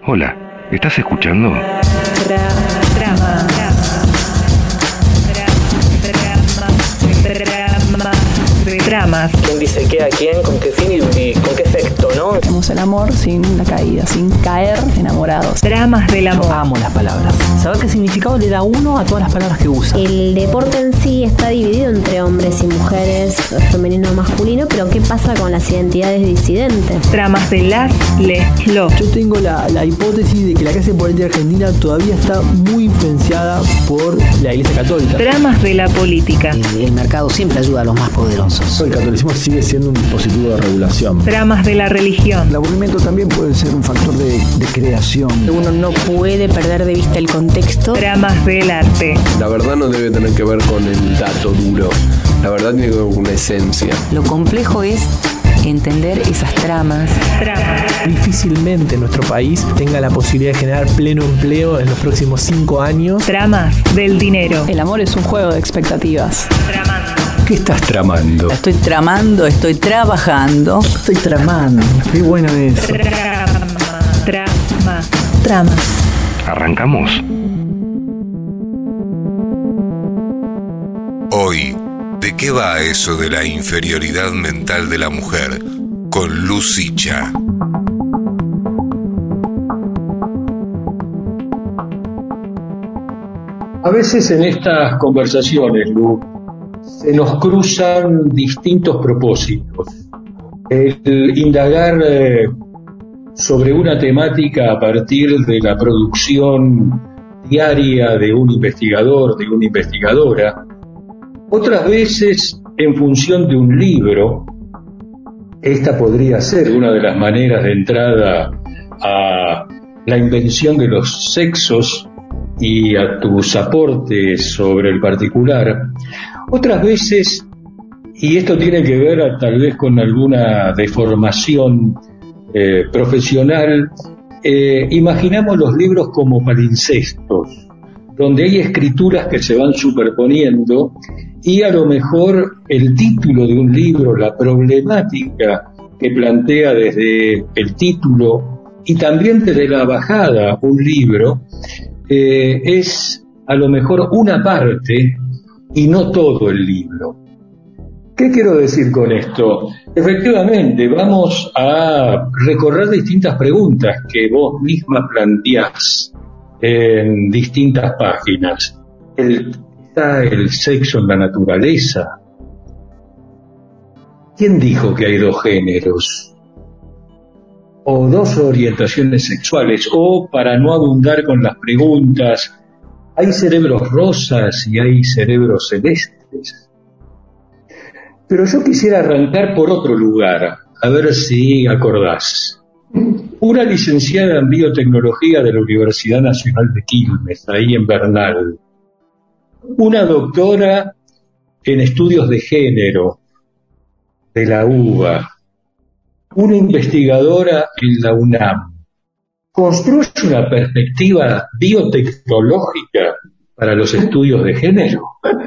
Hola, ¿estás escuchando? Dramas. ¿Quién dice qué a quién? ¿Con qué fin y con qué efecto, no? Tenemos el amor sin la caída, sin caer enamorados. Dramas del amor. Yo amo las palabras. Saber qué significado le da uno a todas las palabras que usa. El deporte en sí está dividido entre hombres y mujeres, femenino o masculino, pero ¿qué pasa con las identidades disidentes? Dramas de las, los. Yo tengo la hipótesis de que la clase política argentina todavía está muy influenciada por la Iglesia Católica. Dramas de la política. El mercado siempre ayuda a los más poderosos. El catolicismo sigue siendo un dispositivo de regulación. Dramas de la religión. El aburrimiento también puede ser un factor de creación. Uno no puede perder de vista el contexto. Dramas del arte. La verdad no debe tener que ver con el dato duro. La verdad tiene que ver con una esencia. Lo complejo es entender esas tramas. Difícilmente nuestro país tenga la posibilidad de generar pleno empleo en los próximos 5 años. Dramas del dinero. El amor es un juego de expectativas. Tramando. ¿Qué estás tramando? Estoy tramando, estoy trabajando. Estoy tramando. Qué bueno eso. Tramas. ¿Arrancamos? Hoy, ¿de qué va eso de la inferioridad mental de la mujer? Con Luz Sicha. A veces en estas conversaciones, Luz, se nos cruzan distintos propósitos. El indagar sobre una temática a partir de la producción diaria de un investigador, de una investigadora, otras veces en función de un libro. Esta podría ser una de las maneras de entrada a la invención de los sexos y a tus aportes sobre el particular. Otras veces, y esto tiene que ver tal vez con alguna deformación profesional, imaginamos los libros como palimpsestos, donde hay escrituras que se van superponiendo y a lo mejor el título de un libro, la problemática que plantea desde el título y también desde la bajada un libro, es a lo mejor una parte y no todo el libro. ¿Qué quiero decir con esto? Efectivamente, vamos a recorrer distintas preguntas que vos misma planteás en distintas páginas. ¿Está el sexo en la naturaleza? ¿Quién dijo que hay dos géneros? O dos orientaciones sexuales, o para no abundar con las preguntas, ¿hay cerebros rosas y hay cerebros celestes? Pero yo quisiera arrancar por otro lugar, a ver si acordás. Una licenciada en biotecnología de la Universidad Nacional de Quilmes, ahí en Bernal. Una doctora en estudios de género de la UBA. Una investigadora en la UNAM. ¿Construye una perspectiva biotecnológica para los estudios de género?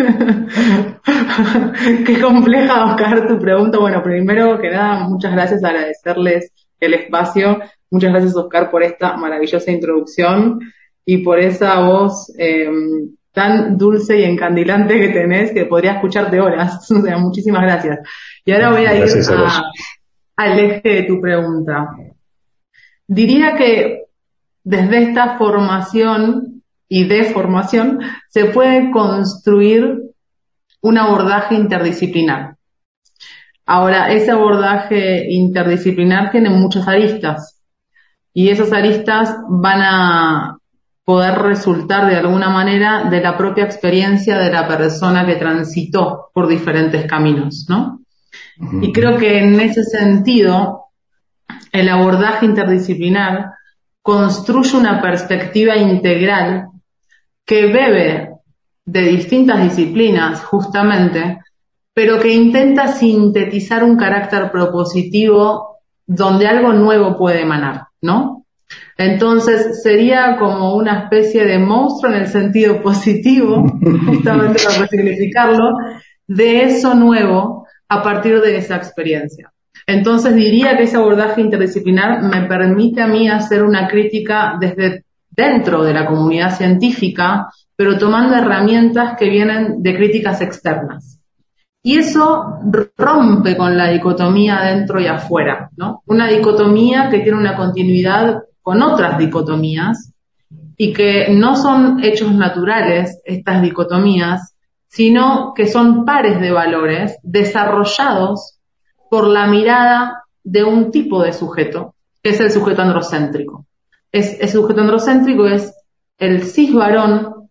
Qué compleja, Oscar, tu pregunta. Bueno, primero que nada, muchas gracias, agradecerles el espacio. Muchas gracias, Oscar, por esta maravillosa introducción y por esa voz tan dulce y encandilante que tenés, que podría escucharte horas. O sea, muchísimas gracias. Y ahora voy a ir al eje de tu pregunta. Diría que desde esta formación y deformación se puede construir un abordaje interdisciplinar. Ahora, ese abordaje interdisciplinar tiene muchas aristas y esas aristas van a poder resultar de alguna manera de la propia experiencia de la persona que transitó por diferentes caminos, ¿no? Y creo que en ese sentido el abordaje interdisciplinar construye una perspectiva integral que bebe de distintas disciplinas, justamente, pero que intenta sintetizar un carácter propositivo donde algo nuevo puede emanar, ¿no? Entonces sería como una especie de monstruo en el sentido positivo, justamente para significarlo, de eso nuevo a partir de esa experiencia. Entonces diría que ese abordaje interdisciplinar me permite a mí hacer una crítica desde dentro de la comunidad científica, pero tomando herramientas que vienen de críticas externas. Y eso rompe con la dicotomía dentro y afuera, ¿no? Una dicotomía que tiene una continuidad con otras dicotomías y que no son hechos naturales estas dicotomías, sino que son pares de valores desarrollados por la mirada de un tipo de sujeto, que es el sujeto androcéntrico. El sujeto androcéntrico es el cis varón,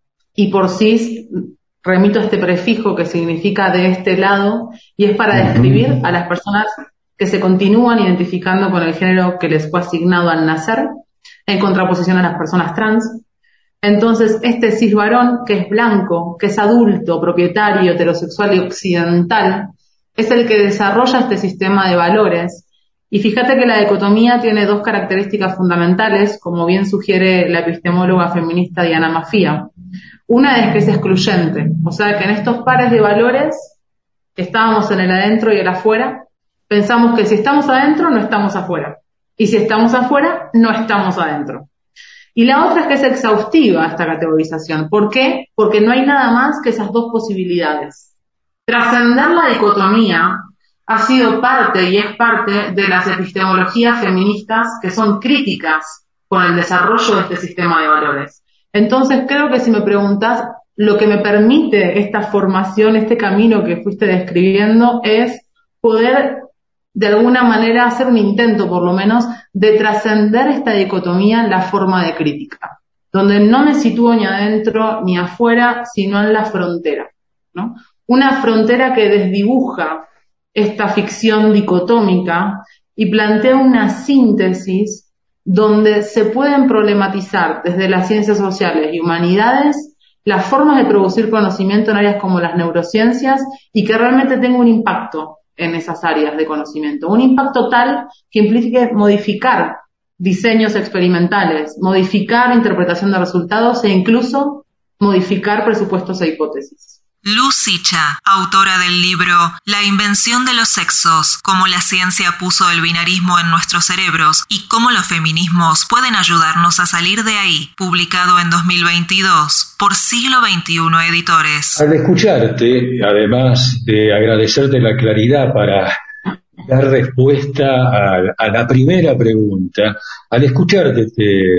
y por cis remito a este prefijo que significa de este lado, y es para describir a las personas que se continúan identificando con el género que les fue asignado al nacer, en contraposición a las personas trans. Entonces, este cis varón, que es blanco, que es adulto, propietario, heterosexual y occidental, es el que desarrolla este sistema de valores. Y fíjate que la dicotomía tiene dos características fundamentales, como bien sugiere la epistemóloga feminista Diana Mafia. Una es que es excluyente, o sea que en estos pares de valores estábamos en el adentro y el afuera, pensamos que si estamos adentro no estamos afuera, y si estamos afuera no estamos adentro. Y la otra es que es exhaustiva esta categorización. ¿Por qué? Porque no hay nada más que esas dos posibilidades. Trascender la dicotomía ha sido parte y es parte de las epistemologías feministas que son críticas con el desarrollo de este sistema de valores. Entonces creo que si me preguntás, lo que me permite esta formación, este camino que fuiste describiendo, es poder de alguna manera hacer un intento, por lo menos, de trascender esta dicotomía en la forma de crítica, donde no me sitúo ni adentro ni afuera, sino en la frontera, ¿no? Una frontera que desdibuja esta ficción dicotómica y plantea una síntesis donde se pueden problematizar desde las ciencias sociales y humanidades las formas de producir conocimiento en áreas como las neurociencias y que realmente tenga un impacto en esas áreas de conocimiento. Un impacto tal que implique modificar diseños experimentales, modificar interpretación de resultados e incluso modificar presupuestos e hipótesis. Luz Sicha, autora del libro La invención de los sexos, cómo la ciencia puso el binarismo en nuestros cerebros y cómo los feminismos pueden ayudarnos a salir de ahí, publicado en 2022 por Siglo XXI Editores. Al escucharte, además de agradecerte la claridad para dar respuesta a la primera pregunta, al escucharte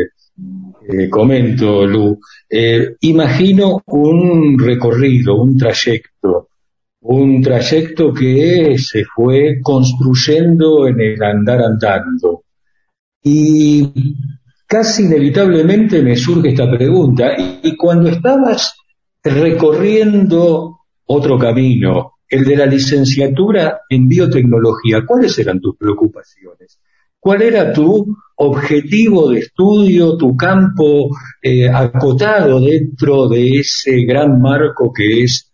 comento, Lu, imagino un recorrido, un trayecto que se fue construyendo en el andar andando. Y casi inevitablemente me surge esta pregunta, y cuando estabas recorriendo otro camino, el de la licenciatura en biotecnología, ¿cuáles eran tus preocupaciones? ¿Cuál era tu objetivo de estudio, tu campo acotado dentro de ese gran marco que es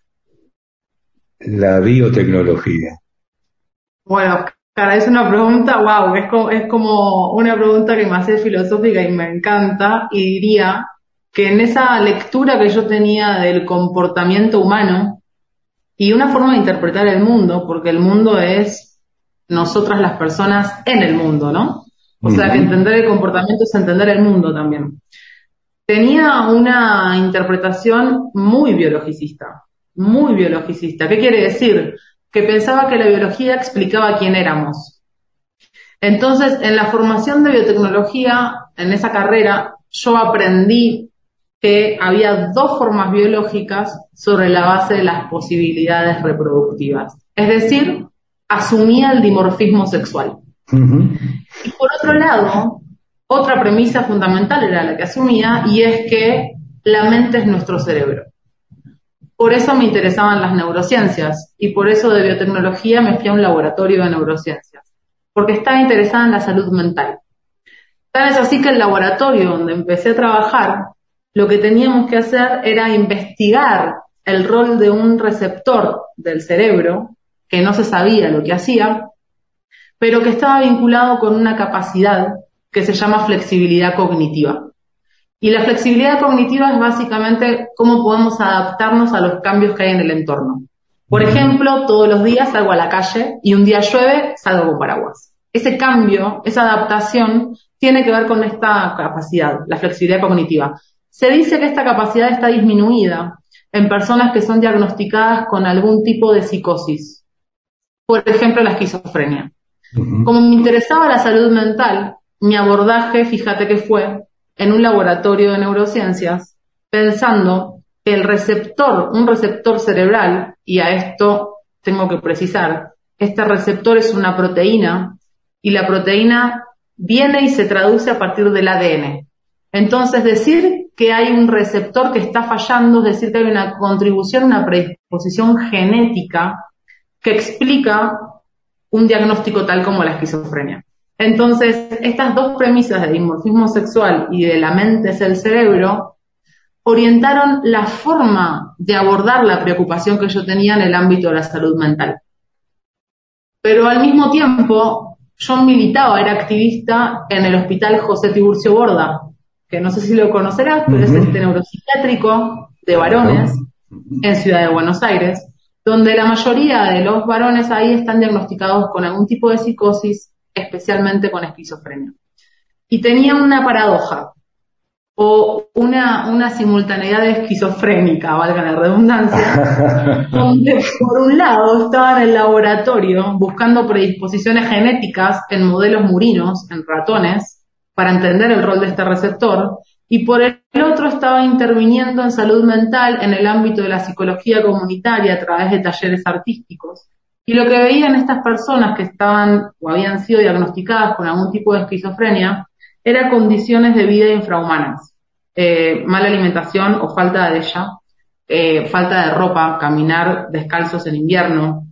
la biotecnología? Bueno, cara, es una pregunta, wow, es como una pregunta que me hace filosófica y me encanta, y diría que en esa lectura que yo tenía del comportamiento humano y una forma de interpretar el mundo, porque el mundo es nosotras las personas en el mundo, ¿no? O sea que entender el comportamiento es entender el mundo también. Tenía una interpretación muy biologicista. ¿Qué quiere decir? Que pensaba que la biología explicaba quién éramos. Entonces, en la formación de biotecnología, en esa carrera, yo aprendí que había dos formas biológicas sobre la base de las posibilidades reproductivas. Es decir, asumía el dimorfismo sexual. Y por otro lado, otra premisa fundamental era la que asumía, y es que la mente es nuestro cerebro. Por eso me interesaban las neurociencias, y por eso de biotecnología me fui a un laboratorio de neurociencias, porque estaba interesada en la salud mental. Tal es así que el laboratorio donde empecé a trabajar, lo que teníamos que hacer era investigar el rol de un receptor del cerebro, que no se sabía lo que hacía, pero que estaba vinculado con una capacidad que se llama flexibilidad cognitiva. Y la flexibilidad cognitiva es básicamente cómo podemos adaptarnos a los cambios que hay en el entorno. Por ejemplo, todos los días salgo a la calle y un día llueve, salgo con paraguas. Ese cambio, esa adaptación, tiene que ver con esta capacidad, la flexibilidad cognitiva. Se dice que esta capacidad está disminuida en personas que son diagnosticadas con algún tipo de psicosis. Por ejemplo, la esquizofrenia. Como me interesaba la salud mental, mi abordaje, fíjate que fue en un laboratorio de neurociencias, pensando que un receptor cerebral, y a esto tengo que precisar, este receptor es una proteína, y la proteína viene y se traduce a partir del ADN. Entonces, decir que hay un receptor que está fallando, es decir que hay una contribución, una predisposición genética que explica un diagnóstico tal como la esquizofrenia. Entonces, estas dos premisas de dimorfismo sexual y de la mente es el cerebro orientaron la forma de abordar la preocupación que yo tenía en el ámbito de la salud mental. Pero al mismo tiempo, yo militaba, era activista en el Hospital José Tiburcio Borda, que no sé si lo conocerás, pero es este neuropsiquiátrico de varones en Ciudad de Buenos Aires, donde la mayoría de los varones ahí están diagnosticados con algún tipo de psicosis, especialmente con esquizofrenia. Y tenía una paradoja, o una simultaneidad esquizofrénica, valga la redundancia, donde por un lado estaba en el laboratorio buscando predisposiciones genéticas en modelos murinos, en ratones, para entender el rol de este receptor, y por el otro estaba interviniendo en salud mental en el ámbito de la psicología comunitaria a través de talleres artísticos. Y lo que veían estas personas que estaban o habían sido diagnosticadas con algún tipo de esquizofrenia era condiciones de vida infrahumanas, mala alimentación o falta de ella, falta de ropa, caminar descalzos en invierno,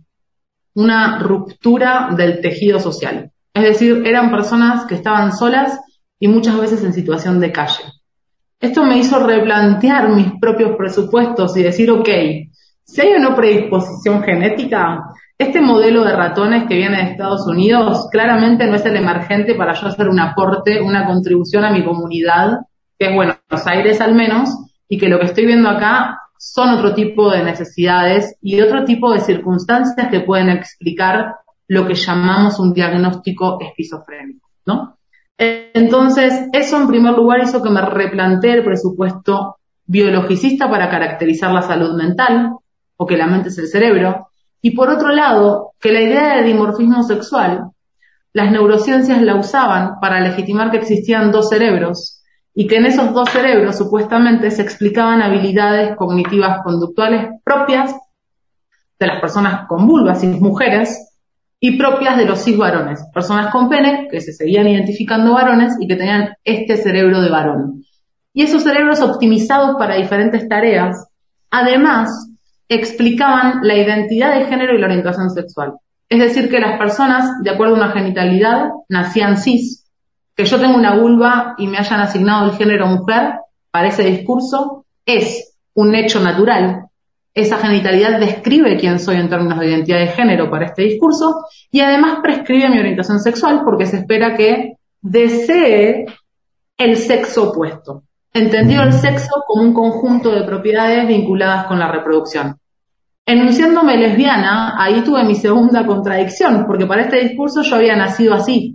una ruptura del tejido social. Es decir, eran personas que estaban solas y muchas veces en situación de calle. Esto me hizo replantear mis propios presupuestos y decir, ok, si hay o no predisposición genética, este modelo de ratones que viene de Estados Unidos claramente no es el emergente para yo hacer un aporte, una contribución a mi comunidad, que es Buenos Aires al menos, y que lo que estoy viendo acá son otro tipo de necesidades y otro tipo de circunstancias que pueden explicar lo que llamamos un diagnóstico esquizofrénico, ¿no? Entonces, eso en primer lugar hizo que me replantee el presupuesto biologicista para caracterizar la salud mental, o que la mente es el cerebro, y por otro lado, que la idea de dimorfismo sexual, las neurociencias la usaban para legitimar que existían dos cerebros, y que en esos dos cerebros supuestamente se explicaban habilidades cognitivas conductuales propias de las personas con vulva, cis mujeres, y propias de los cis varones, personas con pene que se seguían identificando varones y que tenían este cerebro de varón. Y esos cerebros optimizados para diferentes tareas, además, explicaban la identidad de género y la orientación sexual. Es decir, que las personas, de acuerdo a una genitalidad, nacían cis. Que yo tengo una vulva y me hayan asignado el género mujer, para ese discurso, es un hecho natural. Esa genitalidad describe quién soy en términos de identidad de género para este discurso y además prescribe mi orientación sexual porque se espera que desee el sexo opuesto. Entendido el sexo como un conjunto de propiedades vinculadas con la reproducción. Enunciándome lesbiana, ahí tuve mi segunda contradicción, porque para este discurso yo había nacido así.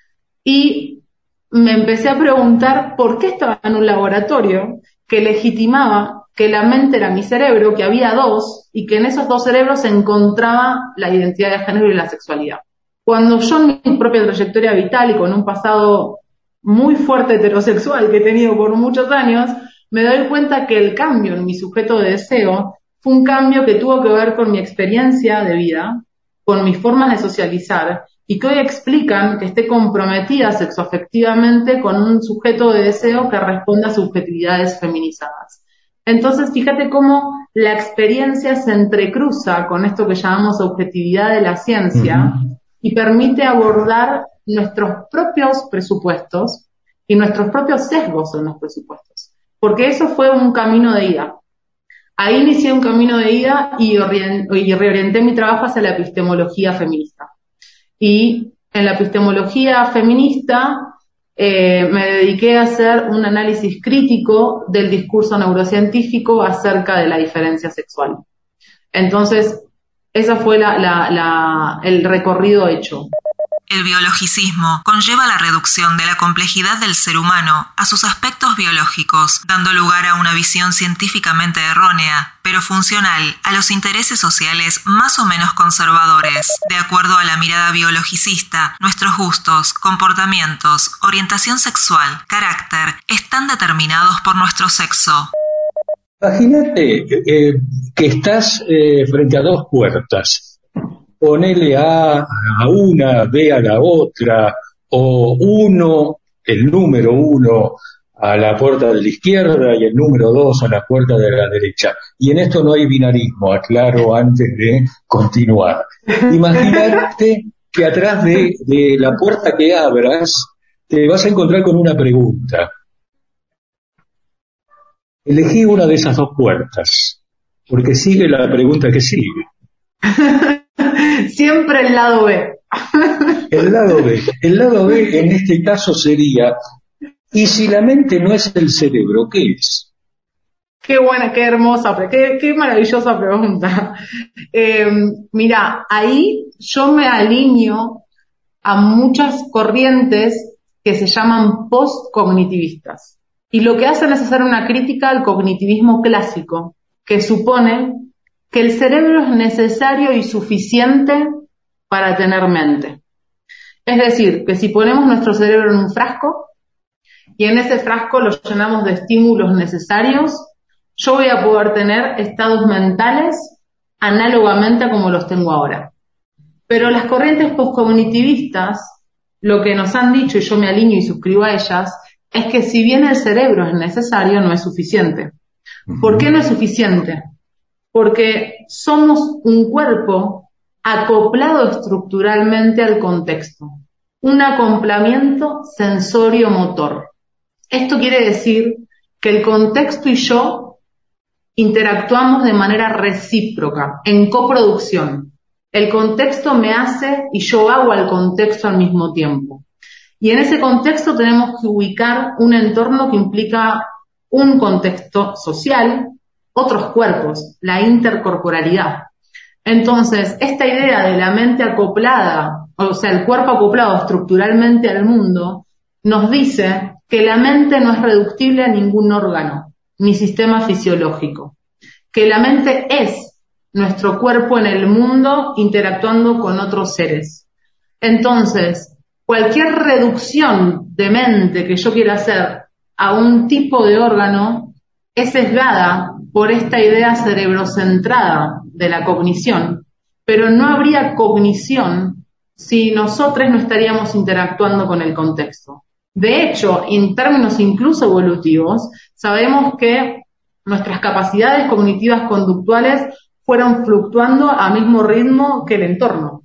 Y me empecé a preguntar por qué estaba en un laboratorio que legitimaba que la mente era mi cerebro, que había dos, y que en esos dos cerebros se encontraba la identidad de género y la sexualidad. Cuando yo en mi propia trayectoria vital y con un pasado muy fuerte heterosexual que he tenido por muchos años, me doy cuenta que el cambio en mi sujeto de deseo fue un cambio que tuvo que ver con mi experiencia de vida, con mis formas de socializar, y que hoy explican que esté comprometida sexoafectivamente con un sujeto de deseo que responda a subjetividades feminizadas. Entonces, fíjate cómo la experiencia se entrecruza con esto que llamamos objetividad de la ciencia y permite abordar nuestros propios presupuestos y nuestros propios sesgos en los presupuestos. Porque eso fue un camino de ida. Ahí inicié un camino de ida y reorienté mi trabajo hacia la epistemología feminista. Y en la epistemología feminista me dediqué a hacer un análisis crítico del discurso neurocientífico acerca de la diferencia sexual. Entonces, Esa fue el recorrido hecho. El biologicismo conlleva la reducción de la complejidad del ser humano a sus aspectos biológicos, dando lugar a una visión científicamente errónea, pero funcional a los intereses sociales más o menos conservadores. De acuerdo a la mirada biologicista, nuestros gustos, comportamientos, orientación sexual, carácter, están determinados por nuestro sexo. Imagínate que estás frente a dos puertas. Ponele A una, B a la otra, o el número 1 a la puerta de la izquierda y el número 2 a la puerta de la derecha. Y en esto no hay binarismo, aclaro antes de continuar. Imagínate que atrás de la puerta que abras te vas a encontrar con una pregunta. Elegí una de esas dos puertas, porque sigue la pregunta que sigue. Siempre el lado B. El lado B en este caso sería, ¿y si la mente no es el cerebro, qué es? Qué buena, qué hermosa, qué maravillosa pregunta. Mira, ahí yo me alineo a muchas corrientes que se llaman postcognitivistas. Y lo que hacen es hacer una crítica al cognitivismo clásico, que supone que el cerebro es necesario y suficiente para tener mente. Es decir, que si ponemos nuestro cerebro en un frasco y en ese frasco lo llenamos de estímulos necesarios, yo voy a poder tener estados mentales análogamente a como los tengo ahora. Pero las corrientes postcognitivistas, lo que nos han dicho, y yo me alineo y suscribo a ellas, es que si bien el cerebro es necesario, no es suficiente. ¿Por qué no es suficiente? Porque somos un cuerpo acoplado estructuralmente al contexto, un acoplamiento sensorio-motor. Esto quiere decir que el contexto y yo interactuamos de manera recíproca, en coproducción. El contexto me hace y yo hago al contexto al mismo tiempo. Y en ese contexto tenemos que ubicar un entorno que implica un contexto social, otros cuerpos, la intercorporalidad. Entonces, esta idea de la mente acoplada, o sea, el cuerpo acoplado estructuralmente al mundo, nos dice que la mente no es reductible a ningún órgano, ni sistema fisiológico. Que la mente es nuestro cuerpo en el mundo interactuando con otros seres. Entonces, cualquier reducción de mente que yo quiera hacer a un tipo de órgano es sesgada por esta idea cerebrocentrada de la cognición, pero no habría cognición si nosotros no estaríamos interactuando con el contexto. De hecho, en términos incluso evolutivos, sabemos que nuestras capacidades cognitivas conductuales fueron fluctuando al mismo ritmo que el entorno,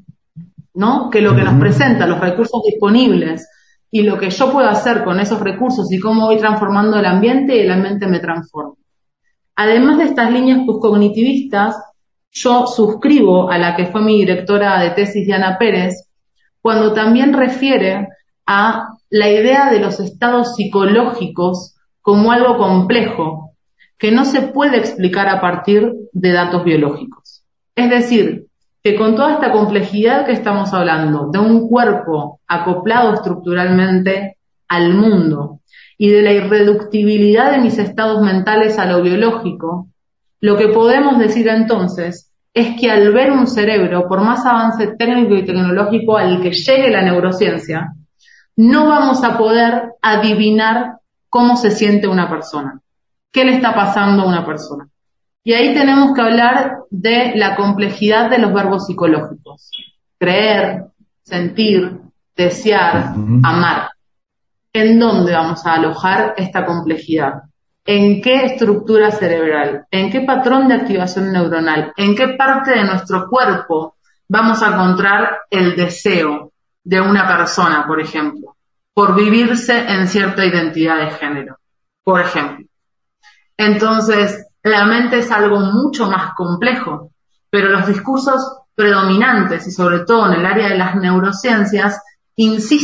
¿no? Que lo que nos presenta, los recursos disponibles y lo que yo puedo hacer con esos recursos y cómo voy transformando el ambiente y el ambiente me transforma. Además de estas líneas postcognitivistas, yo suscribo a la que fue mi directora de tesis, Diana Pérez, cuando también refiere a la idea de los estados psicológicos como algo complejo, que no se puede explicar a partir de datos biológicos. Es decir, que con toda esta complejidad que estamos hablando, de un cuerpo acoplado estructuralmente al mundo y de la irreductibilidad de mis estados mentales a lo biológico, lo que podemos decir entonces es que al ver un cerebro, por más avance técnico y tecnológico al que llegue la neurociencia, no vamos a poder adivinar cómo se siente una persona, qué le está pasando a una persona. Y ahí tenemos que hablar de la complejidad de los verbos psicológicos. Creer, sentir, desear, amar. ¿En dónde vamos a alojar esta complejidad? ¿En qué estructura cerebral? ¿En qué patrón de activación neuronal? ¿En qué parte de nuestro cuerpo vamos a encontrar el deseo de una persona, por ejemplo, por vivirse en cierta identidad de género, por ejemplo? Entonces, la mente es algo mucho más complejo, pero los discursos predominantes, y sobre todo en el área de las neurociencias,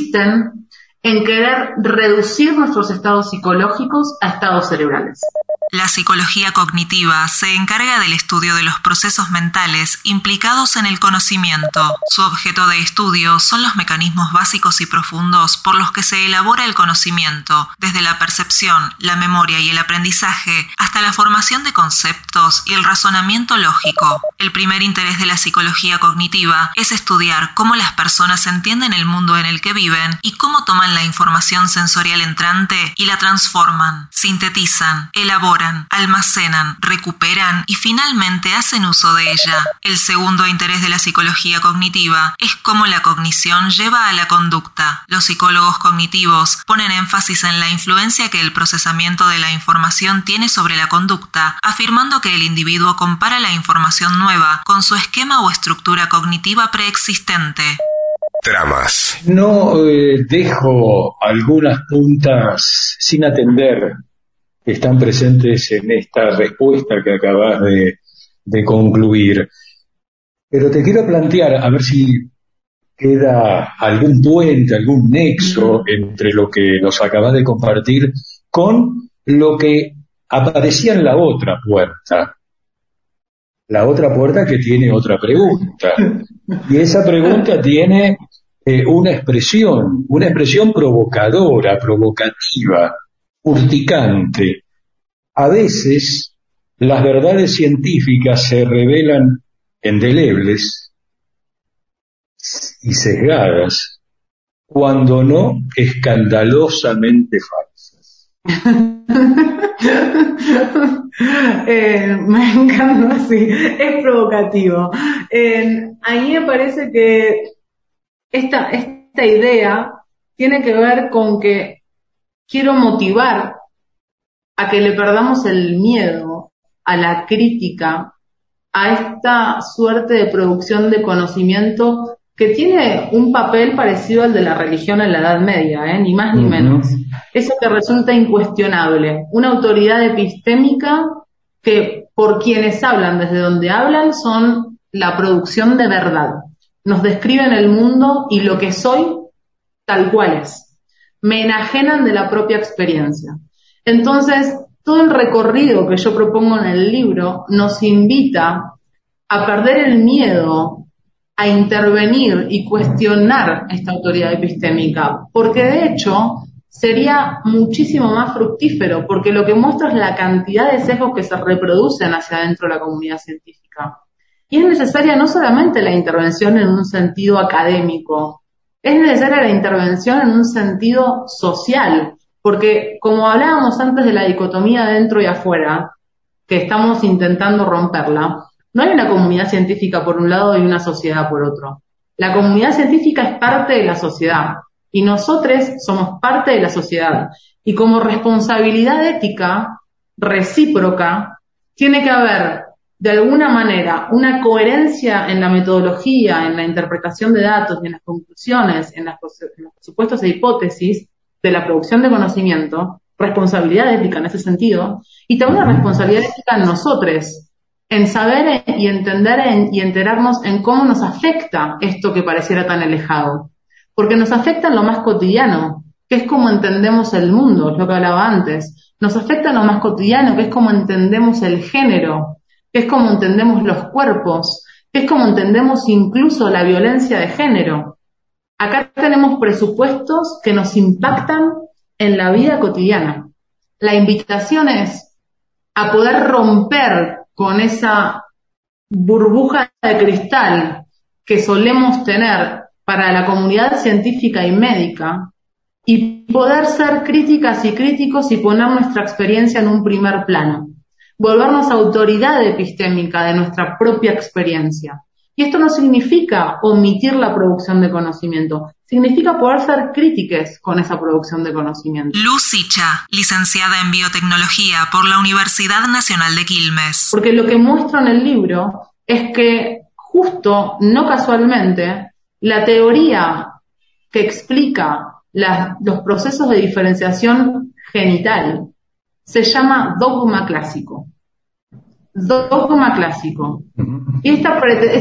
insisten en querer reducir nuestros estados psicológicos a estados cerebrales. La psicología cognitiva se encarga del estudio de los procesos mentales implicados en el conocimiento. Su objeto de estudio son los mecanismos básicos y profundos por los que se elabora el conocimiento, desde la percepción, la memoria y el aprendizaje, hasta la formación de conceptos y el razonamiento lógico. El primer interés de la psicología cognitiva es estudiar cómo las personas entienden el mundo en el que viven y cómo toman la información sensorial entrante y la transforman, sintetizan, elaboran, almacenan, recuperan y finalmente hacen uso de ella. El segundo interés de la psicología cognitiva es cómo la cognición lleva a la conducta. Los psicólogos cognitivos ponen énfasis en la influencia que el procesamiento de la información tiene sobre la conducta, afirmando que el individuo compara la información nueva con su esquema o estructura cognitiva preexistente. Tramas. No dejo algunas puntas sin atender que están presentes en esta respuesta que acabas de concluir. Pero te quiero plantear, a ver si queda algún puente, algún nexo entre lo que nos acabas de compartir con lo que aparecía en la otra puerta. La otra puerta que tiene otra pregunta. Y esa pregunta tiene una expresión provocadora, provocativa, urticante. A veces las verdades científicas se revelan indelebles y sesgadas, cuando no escandalosamente falsas. Me encanta, sí, es provocativo. A mí me parece que esta idea tiene que ver con que quiero motivar a que le perdamos el miedo a la crítica, a esta suerte de producción de conocimiento que tiene un papel parecido al de la religión en la Edad Media, ni más ni menos. Eso que resulta incuestionable, una autoridad epistémica que por quienes hablan, desde donde hablan, son la producción de verdad. Nos describen el mundo y lo que soy tal cual es. Me enajenan de la propia experiencia. Entonces, todo el recorrido que yo propongo en el libro nos invita a perder el miedo a intervenir y cuestionar esta autoridad epistémica, porque de hecho sería muchísimo más fructífero, porque lo que muestra es la cantidad de sesgos que se reproducen hacia adentro de la comunidad científica. Y es necesaria no solamente la intervención en un sentido académico, es necesaria la intervención en un sentido social, porque como hablábamos antes de la dicotomía dentro y afuera, que estamos intentando romperla, no hay una comunidad científica por un lado y una sociedad por otro. La comunidad científica es parte de la sociedad y nosotros somos parte de la sociedad. Y como responsabilidad ética recíproca, tiene que haber de alguna manera una coherencia en la metodología, en la interpretación de datos y en las conclusiones, en los supuestos e hipótesis de la producción de conocimiento, responsabilidad ética en ese sentido, y también una responsabilidad ética en nosotros, en saber y entender y enterarnos en cómo nos afecta esto que pareciera tan alejado. Porque nos afecta en lo más cotidiano, que es como entendemos el mundo, es lo que hablaba antes. Nos afecta en lo más cotidiano, que es como entendemos el género, que es como entendemos los cuerpos, que es como entendemos incluso la violencia de género. Acá tenemos presupuestos que nos impactan en la vida cotidiana. La invitación es a poder romper con esa burbuja de cristal que solemos tener para la comunidad científica y médica y poder ser críticas y críticos y poner nuestra experiencia en un primer plano. Volvernos autoridad epistémica de nuestra propia experiencia. Y esto no significa omitir la producción de conocimiento, significa poder ser críticos con esa producción de conocimiento. Luz Sicha, licenciada en Biotecnología por la Universidad Nacional de Quilmes. Porque lo que muestro en el libro es que justo, no casualmente, la teoría que explica los procesos de diferenciación genital se llama dogma clásico. Dogma clásico. Y esta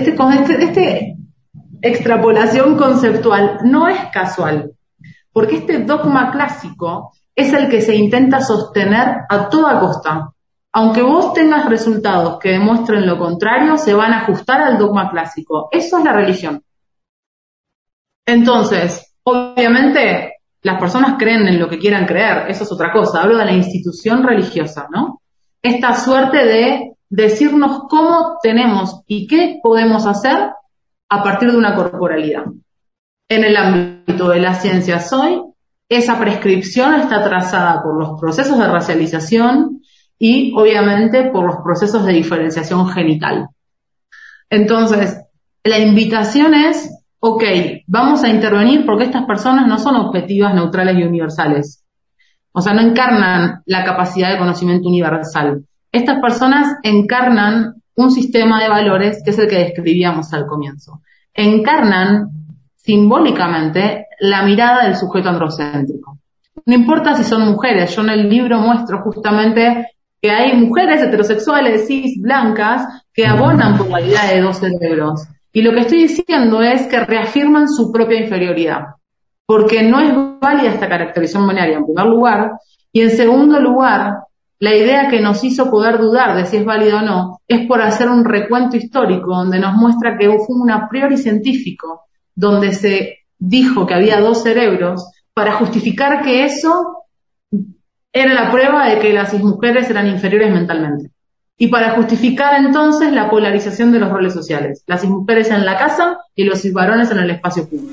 extrapolación conceptual no es casual, porque este dogma clásico es el que se intenta sostener a toda costa. aunque vos tengas resultados que demuestren lo contrario, se van a ajustar al dogma clásico. Eso es la religión. Entonces, obviamente, las personas creen en lo que quieran creer, eso es otra cosa. Hablo de la institución religiosa, ¿no? Esta suerte de decirnos cómo tenemos y qué podemos hacer a partir de una corporalidad. En el ámbito de las ciencias hoy, esa prescripción está trazada por los procesos de racialización y, obviamente, por los procesos de diferenciación genital. Entonces, la invitación es, ok, vamos a intervenir porque estas personas no son objetivas, neutrales y universales. O sea, no encarnan la capacidad de conocimiento universal. Estas personas encarnan un sistema de valores que es el que describíamos al comienzo. Encarnan simbólicamente la mirada del sujeto androcéntrico. No importa si son mujeres, yo en el libro muestro justamente que hay mujeres heterosexuales, cis, blancas, que abonan por la idea de dos cerebros. Y lo que estoy diciendo es que reafirman su propia inferioridad, porque no es válida esta caracterización binaria en primer lugar, y en segundo lugar, la idea que nos hizo poder dudar de si es válido o no, es por hacer un recuento histórico donde nos muestra que fue un a priori científico, donde se dijo que había dos cerebros, para justificar que eso era la prueba de que las mujeres eran inferiores mentalmente. Y para justificar entonces la polarización de los roles sociales, las mujeres en la casa y los varones en el espacio público.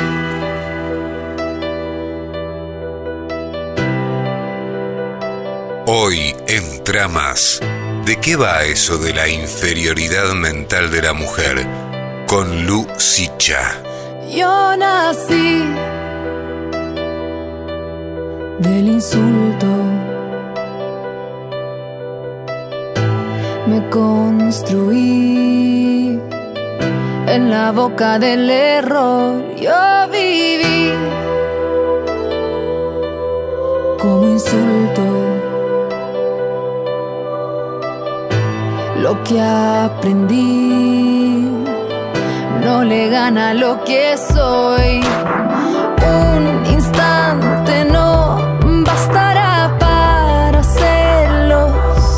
Hoy en Tramas, ¿de qué va eso de la inferioridad mental de la mujer? Con Lu Sicha. Yo nací del insulto, me construí en la boca del error. Yo viví como insulto lo que aprendí. No le gana lo que soy. Un instante no bastará para hacerlos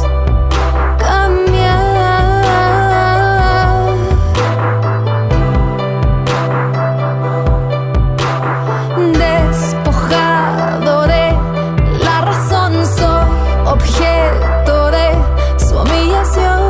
cambiar. Despojado de la razón, soy objeto de su humillación.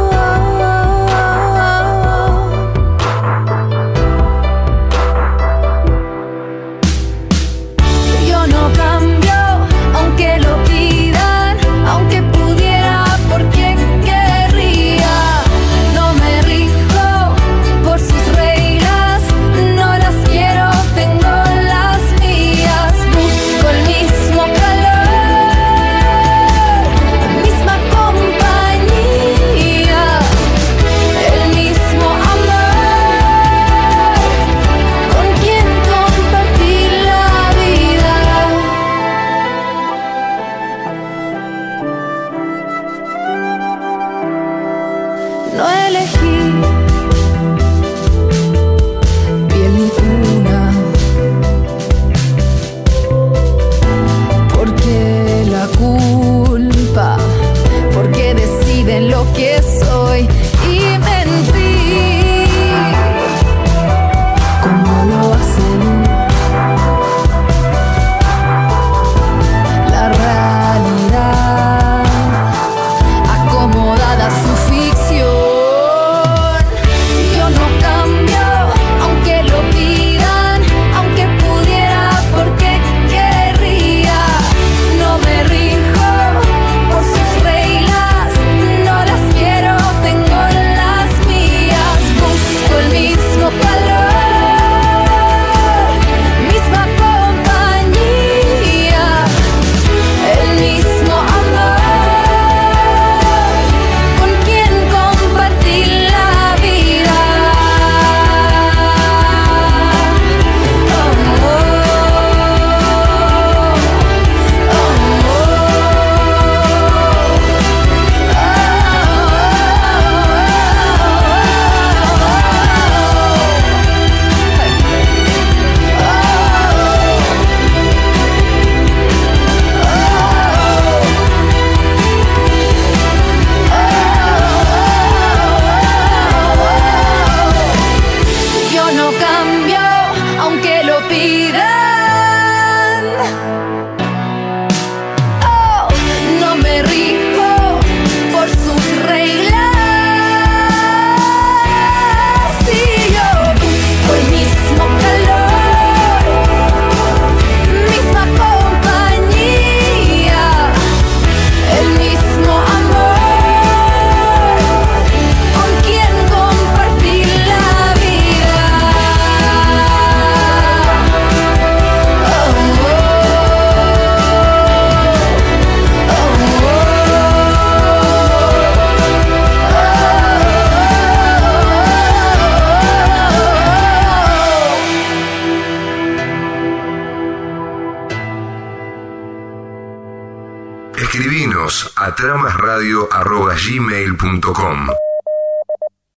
Escribinos a tramasradio@gmail.com.